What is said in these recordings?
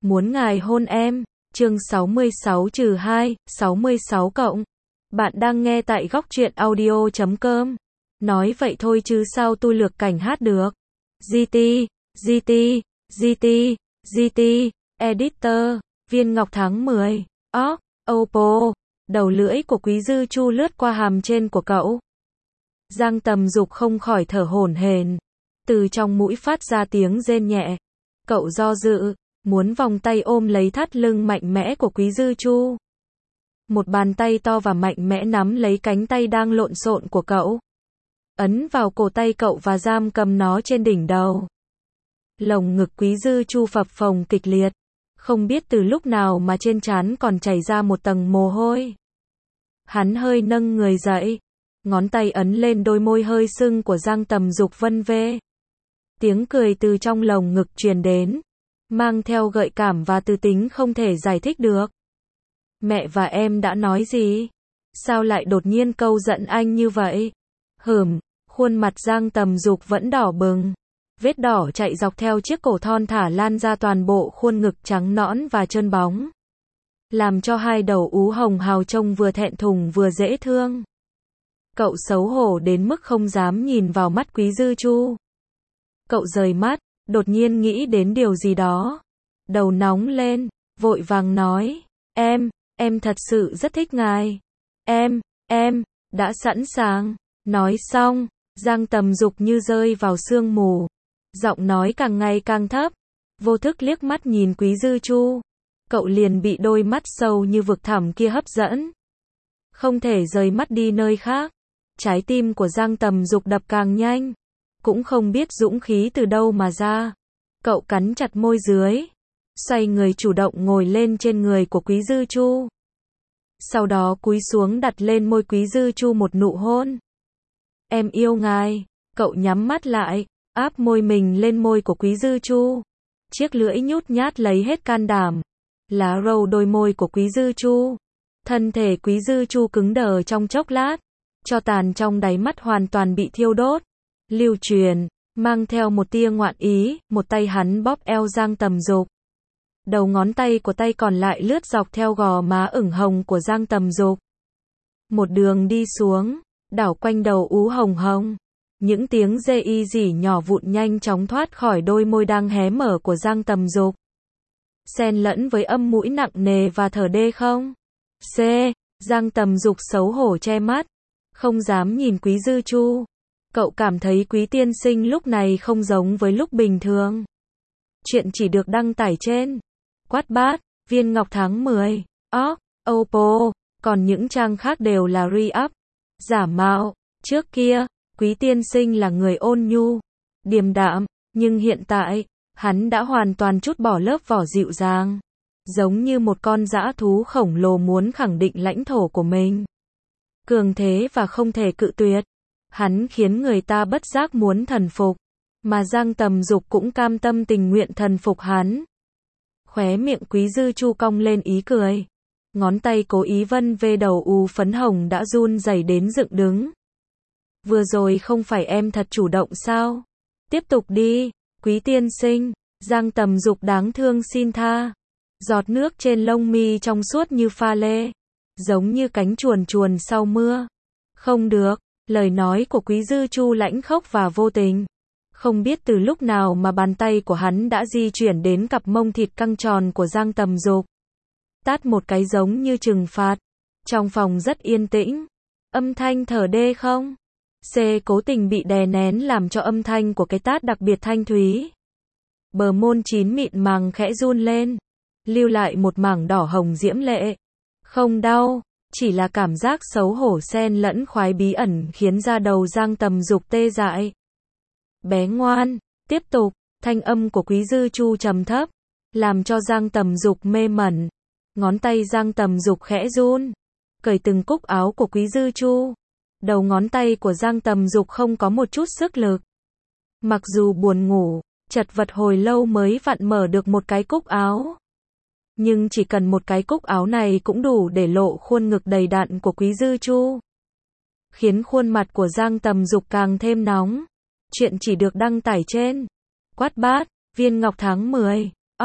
muốn ngài hôn em. Chương 66-2, 66 cộng. Bạn đang nghe tại góc truyện audio.com. Nói vậy thôi chứ sao tôi lược cảnh hát được. GT, GT, GT, GT, Editor, Viên Ngọc tháng 10. Oppo. Đầu lưỡi của Quý Dư Chu lướt qua hàm trên của cậu. Giang Tầm Dục không khỏi thở hổn hển. Từ trong mũi phát ra tiếng rên nhẹ. Cậu do dự, muốn vòng tay ôm lấy thắt lưng mạnh mẽ của Quý Dư Chu. Một bàn tay to và mạnh mẽ nắm lấy cánh tay đang lộn xộn của cậu. Ấn vào cổ tay cậu và giam cầm nó trên đỉnh đầu. Lồng ngực Quý Dư Chu phập phồng kịch liệt. Không biết từ lúc nào mà trên trán còn chảy ra một tầng mồ hôi. Hắn hơi nâng người dậy. Ngón tay ấn lên đôi môi hơi sưng của Giang Tầm Dục vân vê. Tiếng cười từ trong lồng ngực truyền đến. Mang theo gợi cảm và từ tính không thể giải thích được. Mẹ và em đã nói gì? Sao lại đột nhiên câu giận anh như vậy? Khuôn mặt Giang Tầm Dục vẫn đỏ bừng. Vết đỏ chạy dọc theo chiếc cổ thon thả lan ra toàn bộ khuôn ngực trắng nõn và trơn bóng. Làm cho hai đầu ú hồng hào trông vừa thẹn thùng vừa dễ thương. Cậu xấu hổ đến mức không dám nhìn vào mắt Quý Dư Chu. Cậu rời mắt, đột nhiên nghĩ đến điều gì đó. Đầu nóng lên, vội vàng nói, em thật sự rất thích ngài. Em, đã sẵn sàng. Nói xong, Giang Tầm Dục như rơi vào sương mù. Giọng nói càng ngày càng thấp. Vô thức liếc mắt nhìn Quý Dư Chu. Cậu liền bị đôi mắt sâu như vực thẳm kia hấp dẫn. Không thể rời mắt đi nơi khác. Trái tim của Giang Tầm Dục đập càng nhanh. Cũng không biết dũng khí từ đâu mà ra. Cậu cắn chặt môi dưới. Xoay người chủ động ngồi lên trên người của Quý Dư Chu. Sau đó cúi xuống đặt lên môi Quý Dư Chu một nụ hôn. Em yêu ngài. Cậu nhắm mắt lại, áp môi mình lên môi của Quý Dư Chu. Chiếc lưỡi nhút nhát lấy hết can đảm. Lá râu đôi môi của Quý Dư Chu. Thân thể Quý Dư Chu cứng đờ trong chốc lát. Tro tàn trong đáy mắt hoàn toàn bị thiêu đốt. Lưu truyền, mang theo một tia ngoạn ý, một tay hắn bóp eo Giang Tầm Dục. Đầu ngón tay của tay còn lại lướt dọc theo gò má ửng hồng của Giang Tầm Dục. Một đường đi xuống, đảo quanh đầu ú hồng hồng. Những tiếng rê y rỉ nhỏ vụn nhanh chóng thoát khỏi đôi môi đang hé mở của Giang Tầm Dục. Xen lẫn với âm mũi nặng nề và thở đê không. Giang Tầm Dục xấu hổ che mắt. Không dám nhìn Quý Dư Chu. Cậu cảm thấy Quý tiên sinh lúc này không giống với lúc bình thường. Chuyện chỉ được đăng tải trên Quát Bát, Viên Ngọc tháng 10, Oppo, còn những trang khác đều là re-up, giả mạo. Trước kia, Quý tiên sinh là người ôn nhu, điềm đạm, nhưng hiện tại, hắn đã hoàn toàn trút bỏ lớp vỏ dịu dàng. Giống như một con dã thú khổng lồ muốn khẳng định lãnh thổ của mình. Cường thế và không thể cự tuyệt. Hắn khiến người ta bất giác muốn thần phục. Mà Giang Tầm Dục cũng cam tâm tình nguyện thần phục hắn. Khóe miệng Quý Dư Chu cong lên ý cười. Ngón tay cố ý vân về đầu u phấn hồng đã run rẩy đến dựng đứng. Vừa rồi không phải em thật chủ động sao? Tiếp tục đi, Quý tiên sinh. Giang Tầm Dục đáng thương xin tha. Giọt nước trên lông mi trong suốt như pha lê. Giống như cánh chuồn chuồn sau mưa. Không được, lời nói của Quý Dư Chu lãnh khốc và vô tình. Không biết từ lúc nào mà bàn tay của hắn đã di chuyển đến cặp mông thịt căng tròn của Giang Tầm Dục. Tát một cái giống như trừng phạt. Trong phòng rất yên tĩnh. Âm thanh thở đê không. Cố tình bị đè nén làm cho âm thanh của cái tát đặc biệt thanh thúy. Bờ môn chín mịn màng khẽ run lên. Lưu lại một mảng đỏ hồng diễm lệ. Không đau, chỉ là cảm giác xấu hổ xen lẫn khoái bí ẩn khiến da đầu Giang Tầm Dục tê dại. Bé ngoan, tiếp tục, thanh âm của Quý Dư Chu trầm thấp, làm cho Giang Tầm Dục mê mẩn. Ngón tay Giang Tầm Dục khẽ run, cởi từng cúc áo của Quý Dư Chu. Đầu ngón tay của Giang Tầm Dục không có một chút sức lực. Mặc dù buồn ngủ, chật vật hồi lâu mới vặn mở được một cái cúc áo. Nhưng chỉ cần một cái cúc áo này cũng đủ để lộ khuôn ngực đầy đặn của Quý Dư Chu. Khiến khuôn mặt của Giang Tầm Dục càng thêm nóng. Chuyện chỉ được đăng tải trên Quát Bát, Viên Ngọc tháng 10,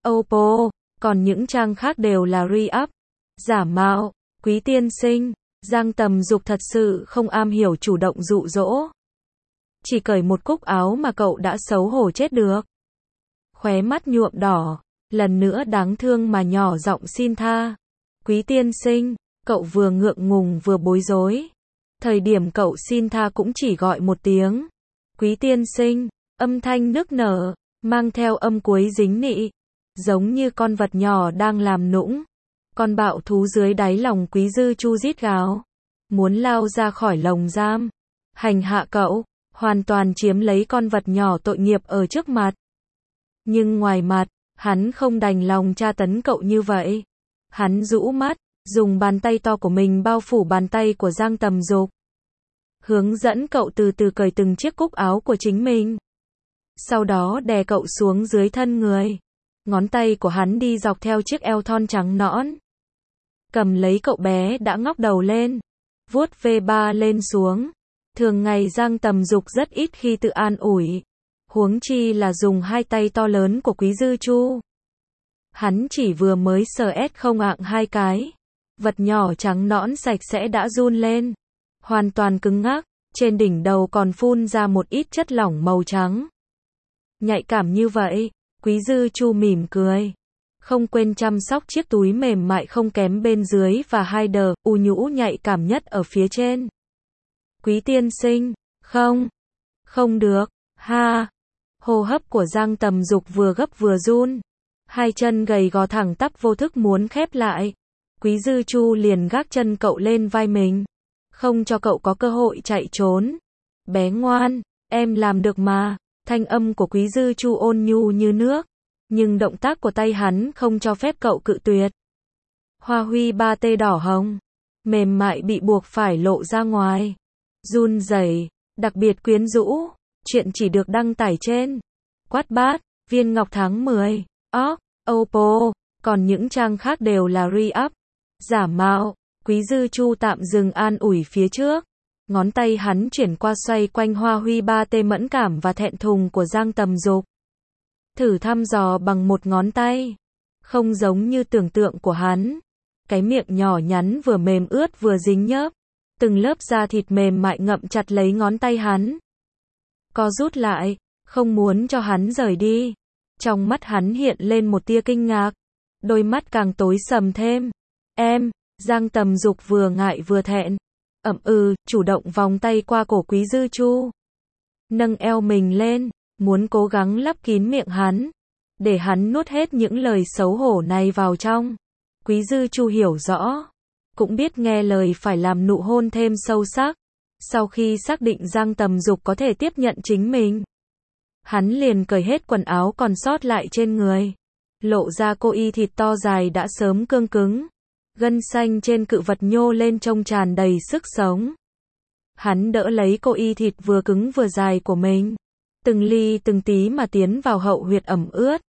Oppo, còn những trang khác đều là re-up, giả mạo. Quý tiên sinh, Giang Tầm Dục thật sự không am hiểu chủ động dụ dỗ. Chỉ cởi một cúc áo mà cậu đã xấu hổ chết được. Khóe mắt nhuộm đỏ, lần nữa đáng thương mà nhỏ giọng xin tha. Quý tiên sinh, cậu vừa ngượng ngùng vừa bối rối. Thời điểm cậu xin tha cũng chỉ gọi một tiếng. Quý tiên sinh, âm thanh nức nở, mang theo âm cuối dính nị. Giống như con vật nhỏ đang làm nũng. Con bạo thú dưới đáy lòng Quý Dư Chu rít gào. Muốn lao ra khỏi lồng giam. Hành hạ cậu, hoàn toàn chiếm lấy con vật nhỏ tội nghiệp ở trước mặt. Nhưng ngoài mặt, hắn không đành lòng tra tấn cậu như vậy. Hắn rũ mắt, dùng bàn tay to của mình bao phủ bàn tay của Giang Tầm Dục. Hướng dẫn cậu từ từ cởi từng chiếc cúc áo của chính mình. Sau đó đè cậu xuống dưới thân người. Ngón tay của hắn đi dọc theo chiếc eo thon trắng nõn. Cầm lấy cậu bé đã ngóc đầu lên. Vuốt ve ba lên xuống. Thường ngày Giang Tầm Dục rất ít khi tự an ủi. Huống chi là dùng hai tay to lớn của Quý Dư Chu. Hắn chỉ vừa mới sờ không ạng hai cái. Vật nhỏ trắng nõn sạch sẽ đã run lên. Hoàn toàn cứng ngắc, trên đỉnh đầu còn phun ra một ít chất lỏng màu trắng. Nhạy cảm như vậy, Quý Dư Chu mỉm cười. Không quên chăm sóc chiếc túi mềm mại không kém bên dưới và hai đờ, u nhũ nhạy cảm nhất ở phía trên. Quý tiên sinh, không được, ha. Hô hấp của Giang Tầm Dục vừa gấp vừa run. Hai chân gầy gò thẳng tắp vô thức muốn khép lại. Quý Dư Chu liền gác chân cậu lên vai mình. Không cho cậu có cơ hội chạy trốn. Bé ngoan, em làm được mà. Thanh âm của Quý Dư Chu ôn nhu như nước. Nhưng động tác của tay hắn không cho phép cậu cự tuyệt. Hoa huy ba tê đỏ hồng. Mềm mại bị buộc phải lộ ra ngoài. Run rẩy, đặc biệt quyến rũ. Chuyện chỉ được đăng tải trên Quát Bát, Viên Ngọc tháng 10, Oppo, còn những trang khác đều là re-up, giả mạo. Quý Dư Chu tạm dừng an ủi phía trước. Ngón tay hắn chuyển qua xoay quanh hoa huy ba tê mẫn cảm và thẹn thùng của Giang Tầm Dục. Thử thăm dò bằng một ngón tay. Không giống như tưởng tượng của hắn. Cái miệng nhỏ nhắn vừa mềm ướt vừa dính nhớp. Từng lớp da thịt mềm mại ngậm chặt lấy ngón tay hắn. Co rút lại, không muốn cho hắn rời đi. Trong mắt hắn hiện lên một tia kinh ngạc. Đôi mắt càng tối sầm thêm. Em, Giang Tầm Dục vừa ngại vừa thẹn. Chủ động vòng tay qua cổ Quý Dư Chu. Nâng eo mình lên, muốn cố gắng lấp kín miệng hắn. Để hắn nuốt hết những lời xấu hổ này vào trong. Quý Dư Chu hiểu rõ. Cũng biết nghe lời phải làm nụ hôn thêm sâu sắc. Sau khi xác định Giang Tầm Dục có thể tiếp nhận chính mình. Hắn liền cởi hết quần áo còn sót lại trên người. Lộ ra cô y thịt to dài đã sớm cương cứng. Gân xanh trên cự vật nhô lên trông tràn đầy sức sống. Hắn đỡ lấy cô y thịt vừa cứng vừa dài của mình. Từng ly từng tí mà tiến vào hậu huyệt ẩm ướt.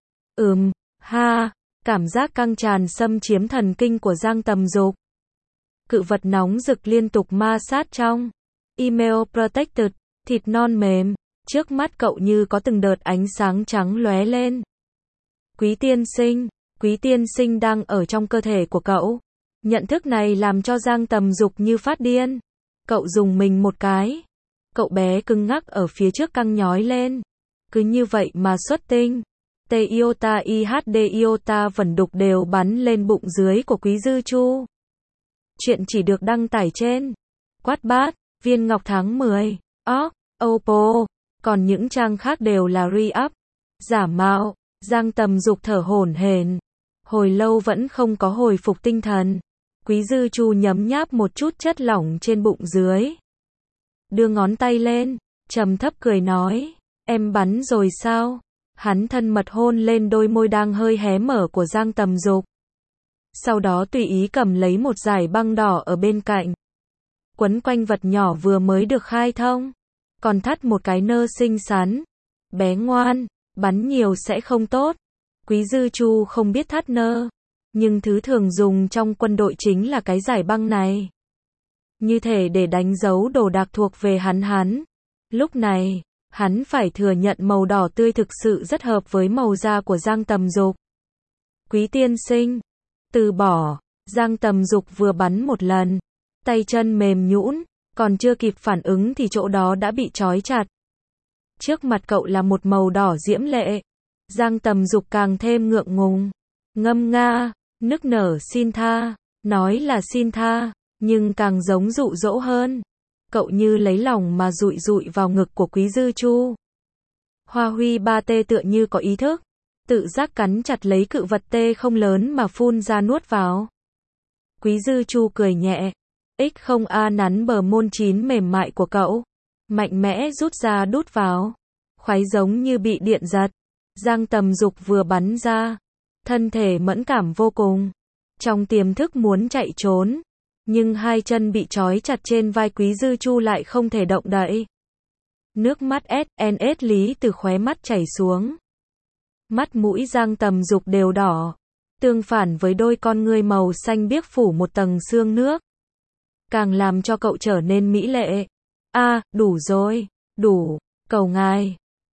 Cảm giác căng tràn xâm chiếm thần kinh của Giang Tầm Dục. Cự vật nóng rực liên tục ma sát trong. Email protected, thịt non mềm. Trước mắt cậu như có từng đợt ánh sáng trắng lóe lên. Quý tiên sinh đang ở trong cơ thể của cậu. Nhận thức này làm cho Giang Tầm Dục như phát điên. Cậu dùng mình một cái. Cậu bé cứng ngắc ở phía trước căng nhói lên. Cứ như vậy mà xuất tinh. T-iota IHD-iota vẩn đục đều bắn lên bụng dưới của Quý Dư Chu. Chuyện chỉ được đăng tải trên Quát Bát, Viên Ngọc tháng 10, Oppo, còn những trang khác đều là re-up, giả mạo. Giang Tầm Dục thở hổn hển. Hồi lâu vẫn không có hồi phục tinh thần. Quý Dư Chu nhấm nháp một chút chất lỏng trên bụng dưới. Đưa ngón tay lên, trầm thấp cười nói. Em bắn rồi sao? Hắn thân mật hôn lên đôi môi đang hơi hé mở của Giang Tầm Dục. Sau đó tùy ý cầm lấy một dải băng đỏ ở bên cạnh. Quấn quanh vật nhỏ vừa mới được khai thông. Còn thắt một cái nơ xinh xắn. Bé ngoan, bắn nhiều sẽ không tốt. Quý Dư Chu không biết thắt nơ. Nhưng thứ thường dùng trong quân đội chính là cái dải băng này. Như thể để đánh dấu đồ đạc thuộc về hắn. Lúc này, hắn phải thừa nhận màu đỏ tươi thực sự rất hợp với màu da của Giang Tầm Dục. Quý tiên sinh. Từ bỏ. Giang Tầm Dục vừa bắn một lần. Tay chân mềm nhũn, còn chưa kịp phản ứng thì chỗ đó đã bị trói chặt. Trước mặt cậu là một màu đỏ diễm lệ. Giang Tầm Dục càng thêm ngượng ngùng. Ngâm nga, nức nở xin tha. Nói là xin tha, nhưng càng giống dụ dỗ hơn. Cậu như lấy lòng mà dụi dụi vào ngực của Quý Dư Chu. Hoa Huy ba tê tựa như có ý thức. Tự giác cắn chặt lấy cự vật tê không lớn mà phun ra nuốt vào. Quý Dư Chu cười nhẹ. X0A nắn bờ môn chín mềm mại của cậu. Mạnh mẽ rút ra đút vào. Khoái giống như bị điện giật. Giang Tầm Dục vừa bắn ra. Thân thể mẫn cảm vô cùng. Trong tiềm thức muốn chạy trốn. Nhưng hai chân bị trói chặt trên vai Quý Dư Chu lại không thể động đậy. Nước mắt SNS lý từ khóe mắt chảy xuống. Mắt mũi Giang Tầm Dục đều đỏ. Tương phản với đôi con ngươi màu xanh biếc phủ một tầng sương nước. Càng làm cho cậu trở nên mỹ lệ. Đủ rồi. Đủ. Cầu ngài.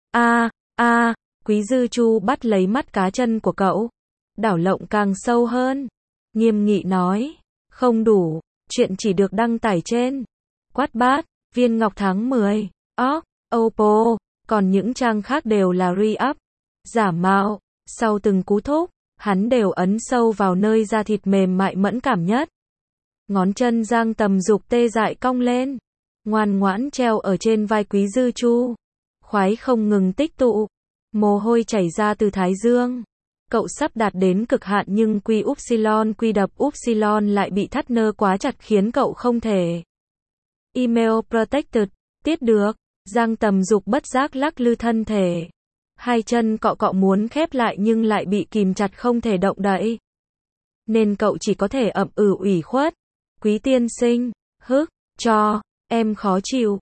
Quý Dư Chu bắt lấy mắt cá chân của cậu. Đảo lộng càng sâu hơn. Nghiêm nghị nói. Không đủ. Chuyện chỉ được đăng tải trên Quát Bát, Viên Ngọc tháng 10, Oppo. Còn những trang khác đều là re-up. Giả mạo. Sau từng cú thúc, hắn đều ấn sâu vào nơi da thịt mềm mại mẫn cảm nhất. Ngón chân Giang Tầm Dục tê dại cong lên. Ngoan ngoãn treo ở trên vai Quý Dư Chu. Khoái không ngừng tích tụ. Mồ hôi chảy ra từ thái dương. Cậu sắp đạt đến cực hạn nhưng quy đập upsilon lại bị thắt nơ quá chặt khiến cậu không thể. Email protected. Tiết được. Giang Tầm Dục bất giác lắc lư thân thể. Hai chân cọ muốn khép lại nhưng lại bị kìm chặt không thể động đậy. Nên cậu chỉ có thể ậm ừ ủy khuất. Quý tiên sinh. Cho. Em khó chịu.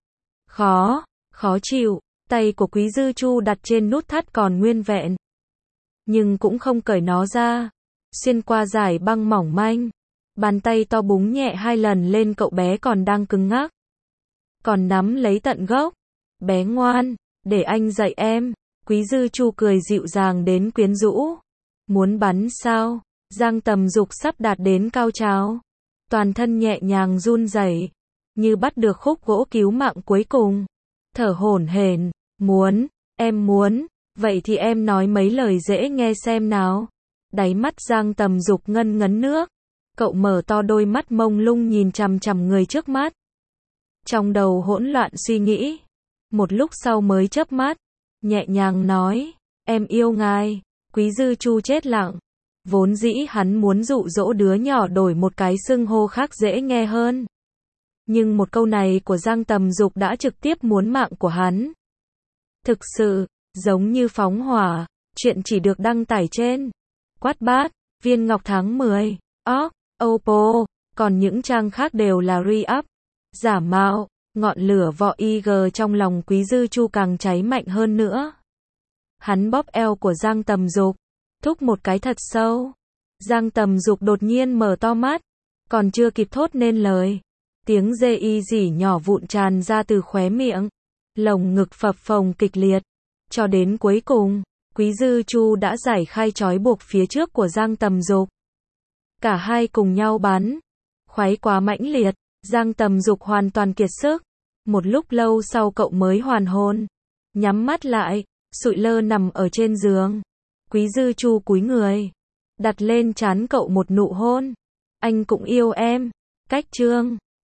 Khó chịu. Tay của Quý Dư Chu đặt trên nút thắt còn nguyên vẹn. Nhưng cũng không cởi nó ra. Xuyên qua dải băng mỏng manh. Bàn tay to búng nhẹ 2 lần lên cậu bé còn đang cứng ngắc. Còn nắm lấy tận gốc. Bé ngoan, để anh dạy em. Quý Dư Chu cười dịu dàng đến quyến rũ. Muốn bắn sao? Giang Tầm Dục sắp đạt đến cao trào. Toàn thân nhẹ nhàng run rẩy, như bắt được khúc gỗ cứu mạng cuối cùng. Thở hổn hển. Em muốn. Vậy thì em nói mấy lời dễ nghe xem nào. Đáy mắt Giang Tầm Dục ngân ngấn nước. Cậu mở to đôi mắt mông lung nhìn chằm chằm người trước mắt. Trong đầu hỗn loạn suy nghĩ. Một lúc sau mới chớp mắt. Nhẹ nhàng nói. Em yêu ngài. Quý Dư Chu chết lặng. Vốn dĩ hắn muốn dụ dỗ đứa nhỏ đổi một cái xưng hô khác dễ nghe hơn. Nhưng một câu này của Giang Tầm Dục đã trực tiếp muốn mạng của hắn. Thực sự, giống như phóng hỏa. Chuyện chỉ được đăng tải trên Quát Bát, Viên Ngọc tháng 10, Oppo. Còn những trang khác đều là re-up. Giả mạo. Ngọn lửa vọ IG trong lòng Quý Dư Chu càng cháy mạnh hơn nữa. Hắn bóp eo của Giang Tầm Dục. Thúc một cái thật sâu. Giang Tầm Dục đột nhiên mở to mắt. Còn chưa kịp thốt nên lời. Tiếng dê y rỉ nhỏ vụn tràn ra từ khóe miệng. Lồng ngực phập phồng kịch liệt. Cho đến cuối cùng, Quý Dư Chu đã giải khai trói buộc phía trước của Giang Tầm Dục. Cả hai cùng nhau bắn. Khoái quá mãnh liệt. Giang Tầm Dục hoàn toàn kiệt sức. Một lúc lâu sau cậu mới hoàn hồn. Nhắm mắt lại, sụi lơ nằm ở trên giường. Quý Dư Chu cúi người. Đặt lên trán cậu một nụ hôn. Anh cũng yêu em. Cách chương